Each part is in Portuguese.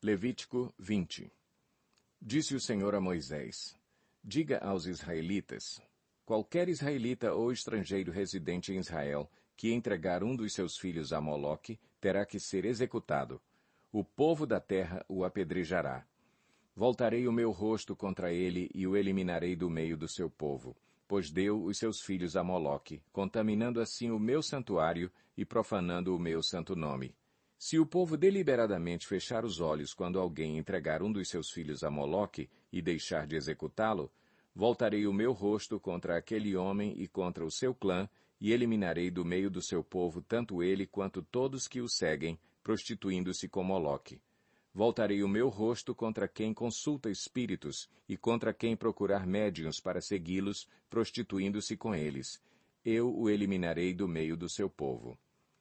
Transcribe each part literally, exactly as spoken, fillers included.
Levítico vinte. Disse o Senhor a Moisés: Diga aos israelitas: qualquer israelita ou estrangeiro residente em Israel que entregar um dos seus filhos a Moloque terá que ser executado. O povo da terra o apedrejará. Voltarei o meu rosto contra ele e o eliminarei do meio do seu povo, pois deu os seus filhos a Moloque, contaminando assim o meu santuário e profanando o meu santo nome. Se o povo deliberadamente fechar os olhos quando alguém entregar um dos seus filhos a Moloque e deixar de executá-lo, voltarei o meu rosto contra aquele homem e contra o seu clã, e eliminarei do meio do seu povo tanto ele quanto todos que o seguem, prostituindo-se com Moloque. Voltarei o meu rosto contra quem consulta espíritos e contra quem procurar médiuns para segui-los, prostituindo-se com eles. Eu o eliminarei do meio do seu povo.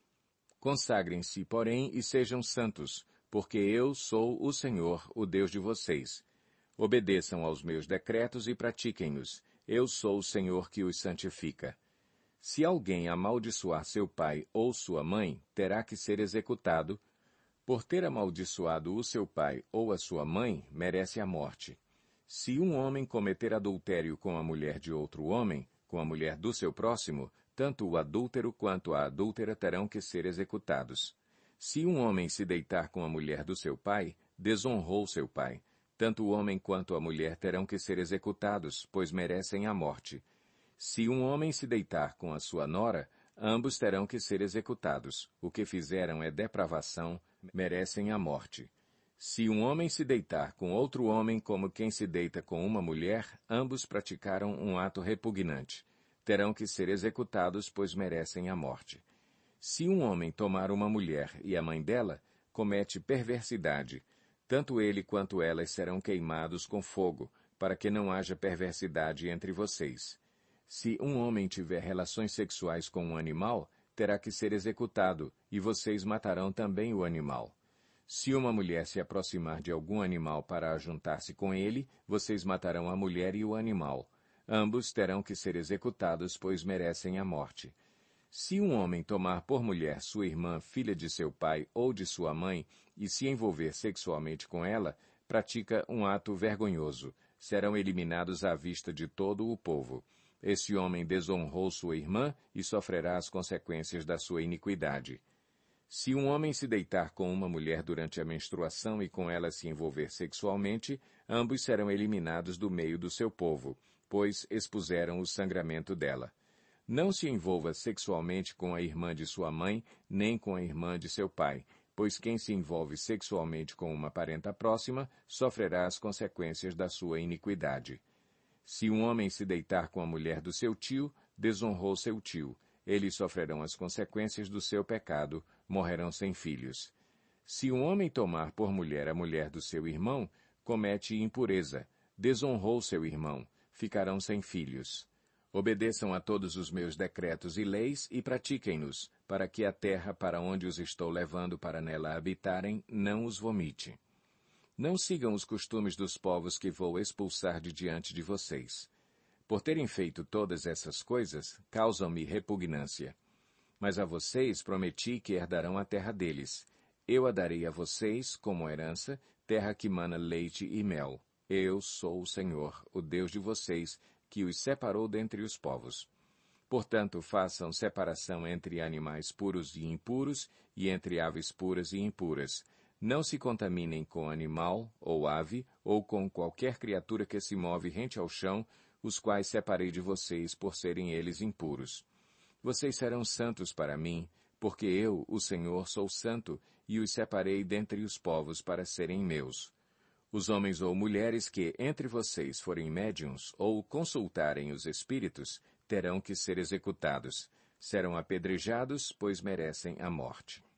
Consagrem-se, porém, e sejam santos, porque eu sou o Senhor, o Deus de vocês. Obedeçam aos meus decretos e pratiquem-nos. Eu sou o Senhor que os santifica. Se alguém amaldiçoar seu pai ou sua mãe, terá que ser executado. Por ter amaldiçoado o seu pai ou a sua mãe, merece a morte. Se um homem cometer adultério com a mulher de outro homem, com a mulher do seu próximo, tanto o adúltero quanto a adúltera terão que ser executados. Se um homem se deitar com a mulher do seu pai, desonrou seu pai. Tanto o homem quanto a mulher terão que ser executados, pois merecem a morte. Se um homem se deitar com a sua nora, ambos terão que ser executados. O que fizeram é depravação, merecem a morte. Se um homem se deitar com outro homem como quem se deita com uma mulher, ambos praticaram um ato repugnante. Terão que ser executados, pois merecem a morte. Se um homem tomar uma mulher e a mãe dela, comete perversidade. Tanto ele quanto elas serão queimados com fogo, para que não haja perversidade entre vocês. Se um homem tiver relações sexuais com um animal, terá que ser executado, e vocês matarão também o animal. Se uma mulher se aproximar de algum animal para ajuntar-se com ele, vocês matarão a mulher e o animal. Ambos terão que ser executados, pois merecem a morte. Se um homem tomar por mulher sua irmã, filha de seu pai ou de sua mãe, e se envolver sexualmente com ela, pratica um ato vergonhoso. Serão eliminados à vista de todo o povo. Esse homem desonrou sua irmã e sofrerá as consequências da sua iniquidade. Se um homem se deitar com uma mulher durante a menstruação e com ela se envolver sexualmente, ambos serão eliminados do meio do seu povo, pois expuseram o sangramento dela. Não se envolva sexualmente com a irmã de sua mãe, nem com a irmã de seu pai, pois quem se envolve sexualmente com uma parenta próxima sofrerá as consequências da sua iniquidade. Se um homem se deitar com a mulher do seu tio, desonrou seu tio. Eles sofrerão as consequências do seu pecado, morrerão sem filhos. Se um homem tomar por mulher a mulher do seu irmão, comete impureza, desonrou seu irmão, ficarão sem filhos. Obedeçam a todos os meus decretos e leis e pratiquem-nos, para que a terra para onde os estou levando para nela habitarem não os vomite. Não sigam os costumes dos povos que vou expulsar de diante de vocês. Por terem feito todas essas coisas, causam-me repugnância. Mas a vocês prometi que herdarão a terra deles. Eu a darei a vocês, como herança, terra que mana leite e mel. Eu sou o Senhor, o Deus de vocês, que os separou dentre os povos. Portanto, façam separação entre animais puros e impuros, e entre aves puras e impuras. Não se contaminem com animal, ou ave, ou com qualquer criatura que se move rente ao chão, os quais separei de vocês por serem eles impuros. Vocês serão santos para mim, porque eu, o Senhor, sou santo, e os separei dentre os povos para serem meus. Os homens ou mulheres que entre vocês forem médiuns ou consultarem os espíritos, terão que ser executados. Serão apedrejados, pois merecem a morte.